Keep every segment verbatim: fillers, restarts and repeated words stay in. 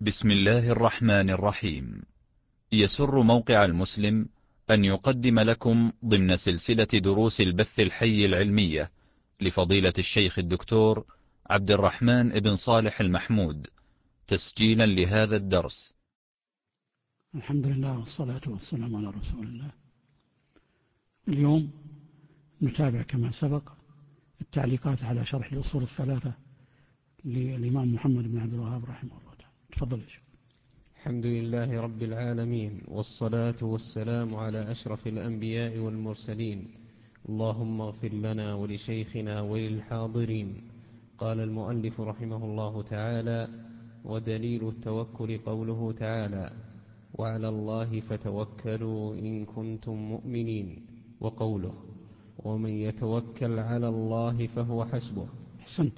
بسم الله الرحمن الرحيم. يسر موقع المسلم أن يقدم لكم ضمن سلسلة دروس البث الحي العلمية لفضيلة الشيخ الدكتور عبد الرحمن بن صالح المحمود تسجيلا لهذا الدرس. الحمد لله والصلاة والسلام على رسول الله. اليوم نتابع كما سبق التعليقات على شرح الأصول الثلاثة للإمام محمد بن عبد الوهاب رحمه الله تعالى. تفضل يا شيخ. الحمد لله رب العالمين، والصلاة والسلام على أشرف الأنبياء والمرسلين. اللهم اغفر لنا ولشيخنا وللحاضرين. قال المؤلف رحمه الله تعالى: ودليل التوكل قوله تعالى: وعلى الله فتوكلوا إن كنتم مؤمنين، وقوله: ومن يتوكل على الله فهو حسبه. أحسنت.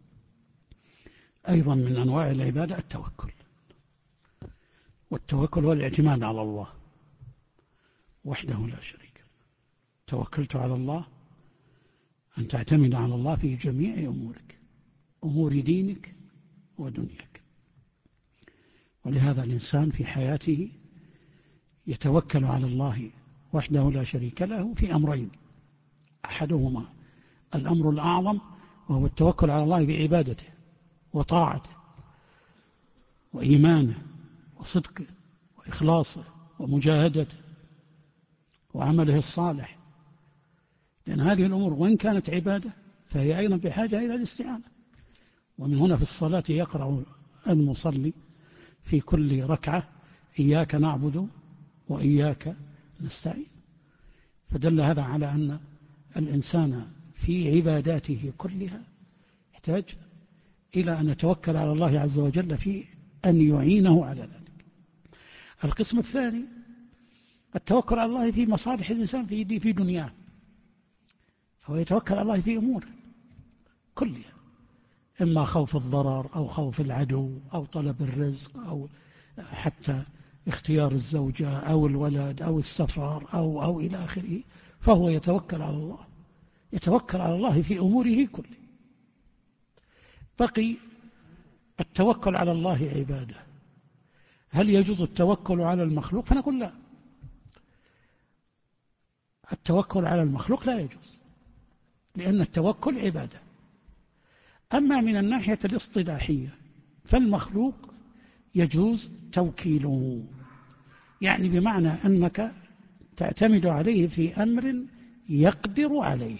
أيضا من أنواع العبادة التوكل، والتوكل هو الاعتماد على الله وحده لا شريك له. توكلت على الله أن تعتمد على الله في جميع أمورك، أمور دينك ودنياك. ولهذا الإنسان في حياته يتوكل على الله وحده لا شريك له في أمرين: أحدهما الأمر الأعظم، وهو التوكل على الله بعبادته وطاعته وإيمانه وصدقه وإخلاصه ومجاهدته وعمله الصالح، لأن هذه الأمور وإن كانت عبادة فهي أيضا بحاجة إلى الاستعانة. ومن هنا في الصلاة يقرأ المصلي في كل ركعة: إياك نعبد وإياك نستعين. فدل هذا على أن الإنسان في عباداته كلها يحتاج إلى أن يتوكل على الله عز وجل في أن يعينه على ذلك. القسم الثاني التوكل على الله في مصالح الإنسان في دي في دنياه، فهو يتوكل على الله في أموره كلها، إما خوف الضرر أو خوف العدو أو طلب الرزق أو حتى اختيار الزوجة أو الولد أو السفر أو أو إلى آخره، فهو يتوكل على الله، يتوكل على الله في أموره كلها. بقي التوكل على الله عبادة. هل يجوز التوكل على المخلوق؟ فنقول لا، التوكل على المخلوق لا يجوز، لأن التوكل عبادة. أما من الناحية الاصطلاحية فالمخلوق يجوز توكيله، يعني بمعنى أنك تعتمد عليه في أمر يقدر عليه.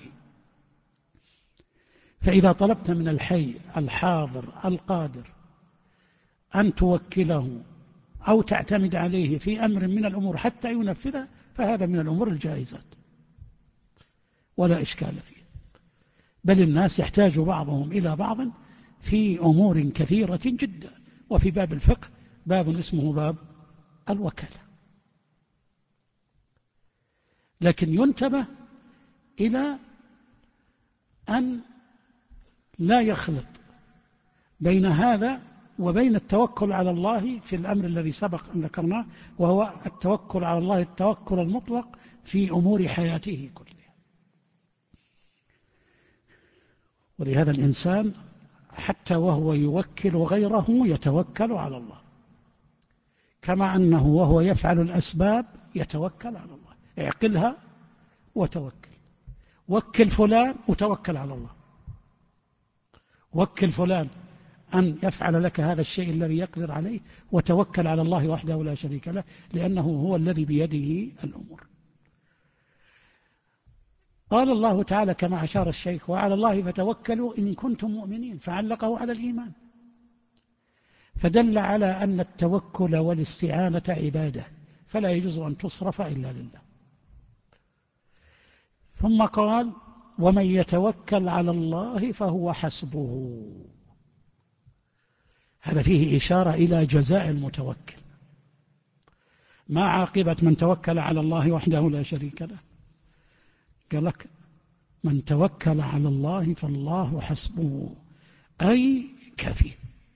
فإذا طلبت من الحي الحاضر القادر أن توكله أو تعتمد عليه في أمر من الأمور حتى ينفذه، فهذا من الأمور الجائزات ولا إشكال فيه. بل الناس يحتاج بعضهم إلى بعض في أمور كثيرة جدا. وفي باب الفقه باب اسمه باب الوكالة. لكن ينتبه إلى أن لا يخلط بين هذا وبين التوكل على الله في الأمر الذي سبق أن ذكرناه، وهو التوكل على الله التوكل المطلق في أمور حياته كلها. ولهذا الإنسان حتى وهو يوكل غيره يتوكل على الله، كما أنه وهو يفعل الأسباب يتوكل على الله. اعقلها وتوكل، وكل فلان وتوكل على الله، وكل فلان أن يفعل لك هذا الشيء الذي يقدر عليه، وتوكل على الله وحده لا شريك له، لأنه هو الذي بيده الأمور. قال الله تعالى كما أشار الشيخ: وعلى الله فتوكلوا إن كنتم مؤمنين، فعلقه على الإيمان، فدل على أن التوكل والاستعانة عبادة، فلا يجوز أن تصرف إلا لله. ثم قال: ومن يتوكل على الله فهو حسبه. هذا فيه إشارة إلى جزاء المتوكل. ما عاقبة من توكل على الله وحده لا شريك له؟ قال لك: من توكل على الله فالله حسبه، أي كفي.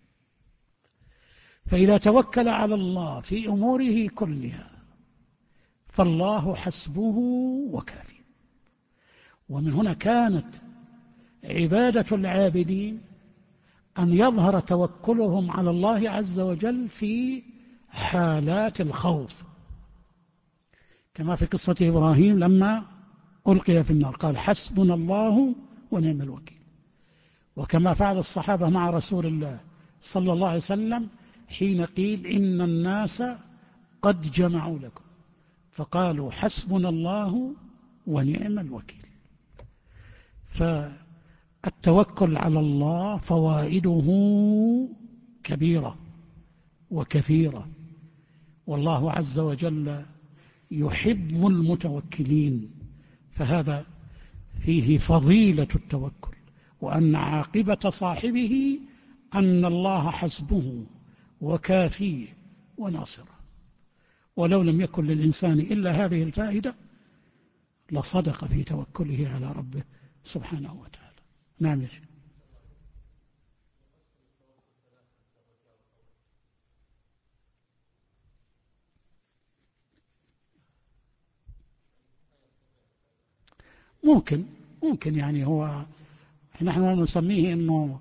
فإذا توكل على الله في أموره كلها فالله حسبه وكافي. ومن هنا كانت عبادة العابدين أن يظهر توكلهم على الله عز وجل في حالات الخوف، كما في قصة إبراهيم لما ألقي في النار قال حسبنا الله ونعم الوكيل، وكما فعل الصحابة مع رسول الله صلى الله عليه وسلم حين قيل إن الناس قد جمعوا لكم فقالوا حسبنا الله ونعم الوكيل. فالتوكل على الله فوائده كبيرة وكثيرة، والله عز وجل يحب المتوكلين، فهذا فيه فضيلة التوكل، وأن عاقبة صاحبه أن الله حسبه وكافيه وناصره. ولو لم يكن للإنسان إلا هذه الفائدة لصدق في توكله على ربه سبحانه وتعالى. نعم يا شيخ. ممكن ممكن يعني هو نحن نسميه أنه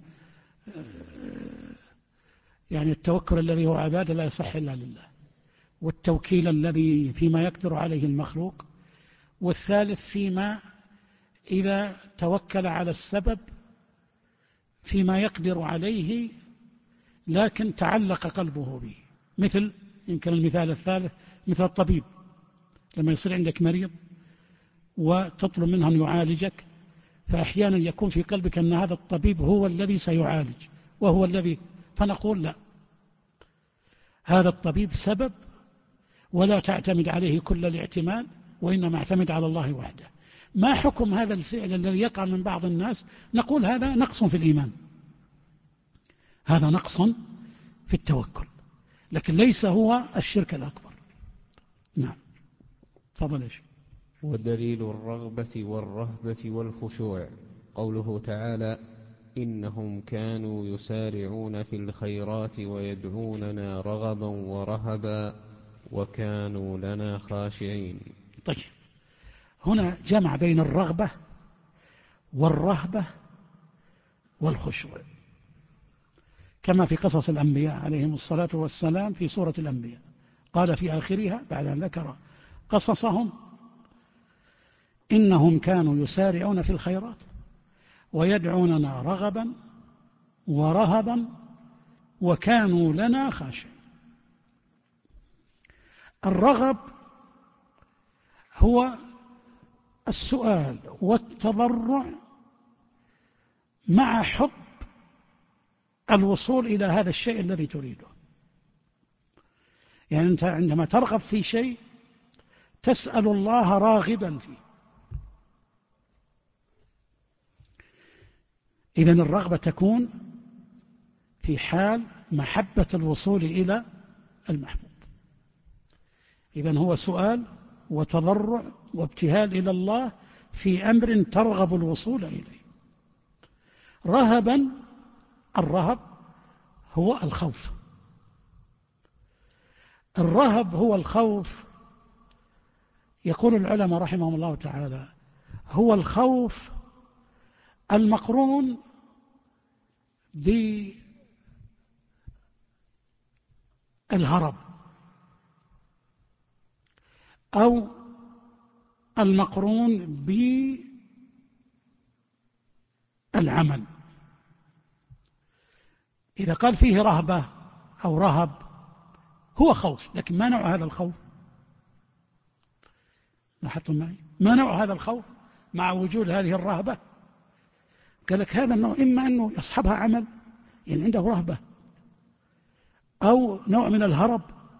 يعني التوكل الذي هو عبادة لا يصح إلا لله، والتوكيل الذي فيما يقدر عليه المخلوق، والثالث فيما إذا توكل على السبب فيما يقدر عليه لكن تعلق قلبه به، مثل يمكن المثال الثالث مثل الطبيب لما يصير عندك مريض وتطلب منه أن يعالجك، فأحيانا يكون في قلبك أن هذا الطبيب هو الذي سيعالج وهو الذي، فنقول لا، هذا الطبيب سبب ولا تعتمد عليه كل الاعتماد، وإنما اعتمد على الله وحده. ما حكم هذا الفعل الذي يقع من بعض الناس؟ نقول هذا نقص في الإيمان، هذا نقص في التوكل، لكن ليس هو الشرك الأكبر. نعم تفضل يا شيخ. ودليل الرغبة والرهبة والخشوع قوله تعالى إنهم كانوا يسارعون في الخيرات ويدعوننا رغبا ورهبا وكانوا لنا خاشعين. طيب هنا جمع بين الرغبة والرهبة والخشوع، كما في قصص الأنبياء عليهم الصلاة والسلام في سورة الأنبياء، قال في آخرها بعد أن ذكر قصصهم إنهم كانوا يسارعون في الخيرات ويدعوننا رغبا ورهبا وكانوا لنا خاشعين. الرغب هو السؤال والتضرع مع حب الوصول إلى هذا الشيء الذي تريده، يعني أنت عندما ترغب في شيء تسأل الله راغبا فيه. إذن الرغبة تكون في حال محبة الوصول إلى المحبوب، إذن هو سؤال وتضرع وابتهال إلى الله في أمر ترغب الوصول إليه. رهبا، الرهب هو الخوف، الرهب هو الخوف، يقول العلماء رحمهم الله تعالى هو الخوف المقرون بالهرب أو المقرون بالعمل. إذا قال فيه رهبة أو رهب هو خوف، لكن ما نوع هذا الخوف؟ لاحظتم معي؟ ما نوع هذا الخوف مع وجود هذه الرهبة؟ قال لك هذا النوع إما أنه يصحبها عمل، يعني عنده رهبة، أو نوع من الهرب،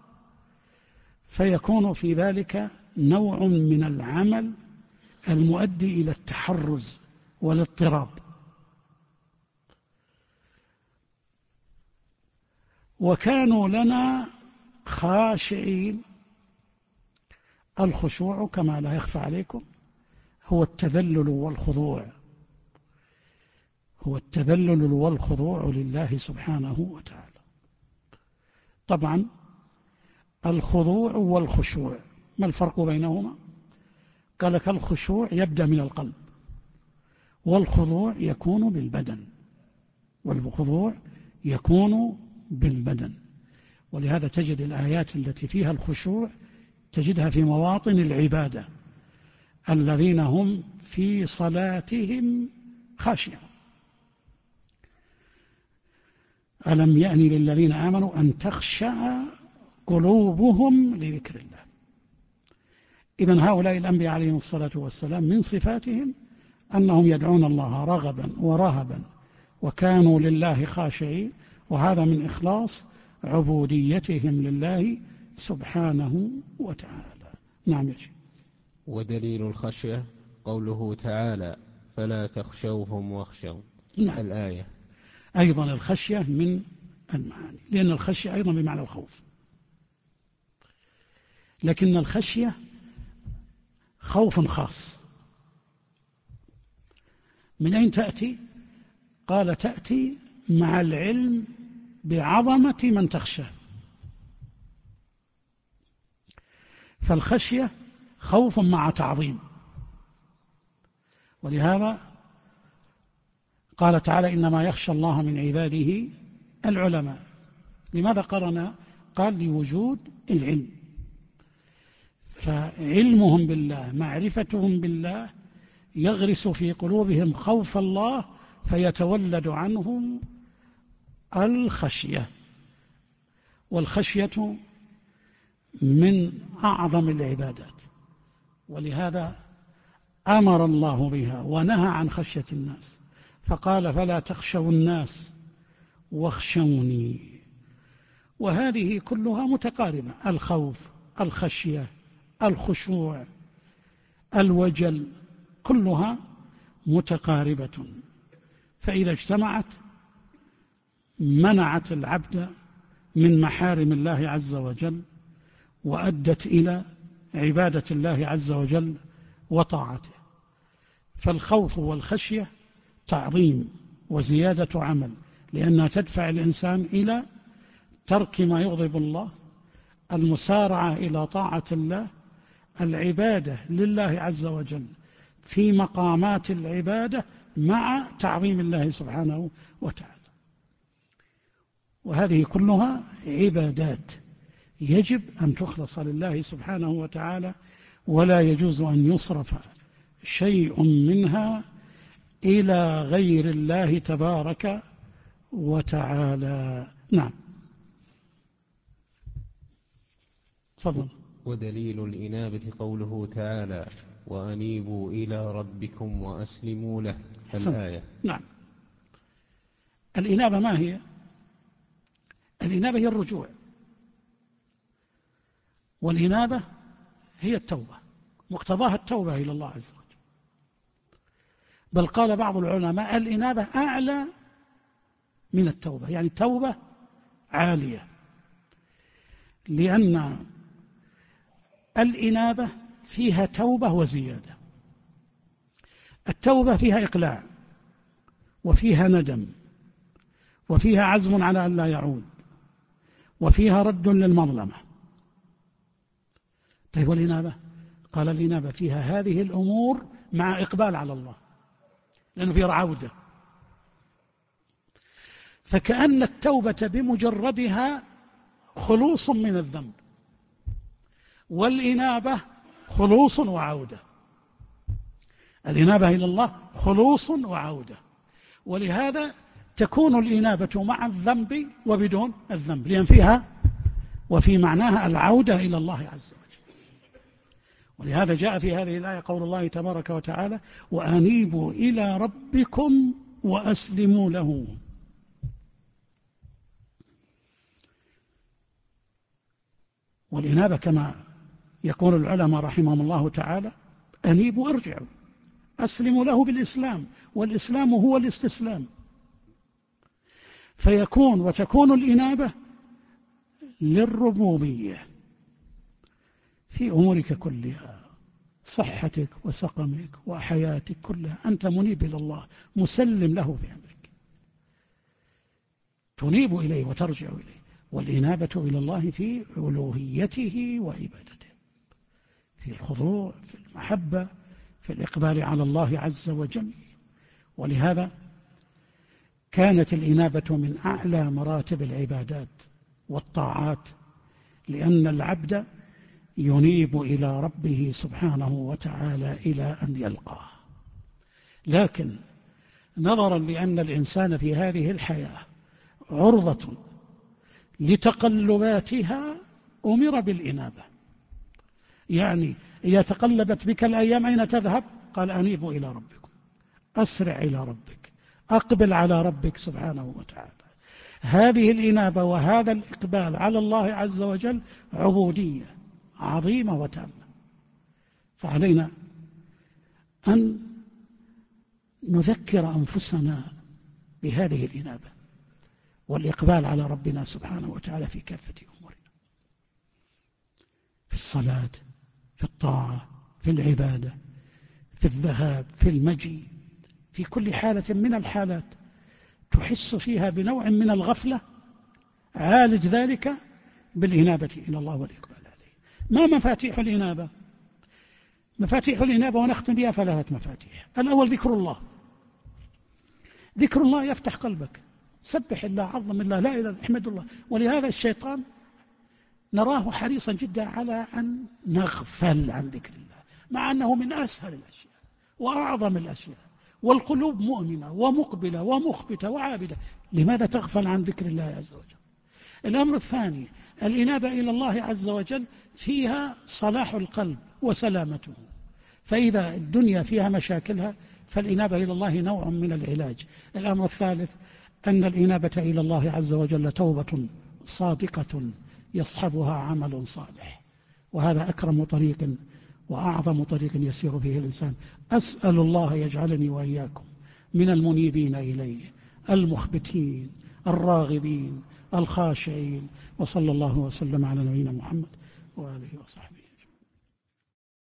فيكون في ذلك نوع من العمل المؤدي إلى التحرز والاضطراب. وكانوا لنا خاشعين. الخشوع كما لا يخفى عليكم هو التذلل والخضوع، هو التذلل والخضوع لله سبحانه وتعالى. طبعا الخضوع والخشوع ما الفرق بينهما؟ قال لك الخشوع يبدأ من القلب والخضوع يكون بالبدن. والخضوع يكون بالبدن. ولهذا تجد الآيات التي فيها الخشوع تجدها في مواطن العبادة، الذين هم في صلاتهم خاشعون. ألم يأن للذين آمنوا أن تخشع قلوبهم لذكر الله. إذن هؤلاء الأنبياء عليهم الصلاة والسلام من صفاتهم أنهم يدعون الله رغبا ورهبا وكانوا لله خاشعين، وهذا من إخلاص عبوديتهم لله سبحانه وتعالى. نعم يجب. ودليل الخشية قوله تعالى فلا تخشوهم واخشون. نعم. الآية أيضا الخشية من المعاني، لأن الخشية أيضا بمعنى الخوف، لكن الخشية خوف خاص. من أين تأتي؟ قال تأتي مع العلم بعظمة من تخشى. فالخشية خوف مع تعظيم، ولهذا قال تعالى إنما يخشى الله من عباده العلماء. لماذا قرن؟ قال لوجود العلم، فعلمهم بالله معرفتهم بالله يغرس في قلوبهم خوف الله، فيتولد عنهم الخشية. والخشية من أعظم العبادات، ولهذا أمر الله بها ونهى عن خشية الناس، فقال فلا تخشوا الناس واخشوني. وهذه كلها متقاربة، الخوف، الخشية، الخشوع، الوجل، كلها متقاربة، فإذا اجتمعت منعت العبد من محارم الله عز وجل، وأدت إلى عبادة الله عز وجل وطاعته. فالخوف والخشية تعظيم وزيادة عمل، لأنها تدفع الإنسان إلى ترك ما يغضب الله، المسارعة إلى طاعة الله، العبادة لله عز وجل في مقامات العبادة مع تعظيم الله سبحانه وتعالى. وهذه كلها عبادات يجب أن تخلص لله سبحانه وتعالى، ولا يجوز أن يصرف شيء منها إلى غير الله تبارك وتعالى. نعم. تفضل. ودليل الإنابة قوله تعالى وأنيبوا إلى ربكم وأسلموا له. الآية. نعم. الإنابة ما هي؟ الإنابة هي الرجوع، والإنابة هي التوبة، مقتضاها التوبة إلى الله عز وجل. بل قال بعض العلماء الإنابة أعلى من التوبة، يعني التوبة عالية، لأن الإنابة فيها توبة وزيادة. التوبة فيها إقلاع، وفيها ندم، وفيها عزم على أن لا يعود، وفيها رد للمظلمة. طيب والإنابة؟ قال الإنابة فيها هذه الأمور مع إقبال على الله، لأنه فيها عودة. فكأن التوبة بمجردها خلوص من الذنب، والإنابة خلوص وعودة. الإنابة إلى الله خلوص وعودة، ولهذا تكون الإنابة مع الذنب وبدون الذنب، لأن فيها وفي معناها العودة إلى الله عز وجل. ولهذا جاء في هذه الآية قول الله تبارك وتعالى وأنيبوا إلى ربكم وأسلموا له. والإنابة كما يقول العلماء رحمهم الله تعالى أنيبوا ارجعوا، أسلموا له بالإسلام، والإسلام هو الاستسلام. فيكون وتكون الإنابة للربوبية في أمورك كلها، صحتك وسقمك وحياتك كلها، أنت منيب إلى الله مسلم له في أمرك، تنيب إليه وترجع إليه. والإنابة إلى الله في ألوهيته وعبادته، في الخضوع، في المحبة، في الإقبال على الله عز وجل. ولهذا كانت الإنابة من أعلى مراتب العبادات والطاعات، لأن العبد ينيب إلى ربه سبحانه وتعالى إلى أن يلقاه. لكن نظرا لأن الإنسان في هذه الحياة عرضة لتقلباتها أمر بالإنابة. يعني إذا تقلبت بك الأيام أين تذهب؟ قال أنيبوا إلى ربكم، أسرع إلى ربك، أقبل على ربك سبحانه وتعالى. هذه الإنابة وهذا الإقبال على الله عز وجل عبودية عظيمة وتامة، فعلينا أن نذكر أنفسنا بهذه الإنابة والإقبال على ربنا سبحانه وتعالى في كافة أمورنا، في الصلاة، في الطاعة، في العبادة، في الذهاب، في المجيء، في كل حالة من الحالات تحس فيها بنوع من الغفلة، عالج ذلك بالإنابة إلى الله والإقبال عليه. ما مفاتيح الإنابة؟ مفاتيح الإنابة ونختم بها ثلاثة مفاتيح. الأول ذكر الله. ذكر الله يفتح قلبك، سبح الله، عظم الله، لا إله إلا احمد الله. ولهذا الشيطان نراه حريصا جدا على أن نغفل عن ذكر الله، مع أنه من أسهل الأشياء وأعظم الأشياء، والقلوب مؤمنة ومقبلة ومخبتة وعابدة. لماذا تغفل عن ذكر الله عز وجل؟ الأمر الثاني، الإنابة إلى الله عز وجل فيها صلاح القلب وسلامته، فإذا الدنيا فيها مشاكلها فالإنابة إلى الله نوع من العلاج. الأمر الثالث، أن الإنابة إلى الله عز وجل توبة صادقة يصحبها عمل صالح، وهذا أكرم طريق وأعظم طريق يسير فيه الإنسان. أسأل الله يجعلني وإياكم من المنيبين إليه المخبتين الراغبين الخاشعين، وصلى الله وسلم على نبينا محمد وآله وصحبه.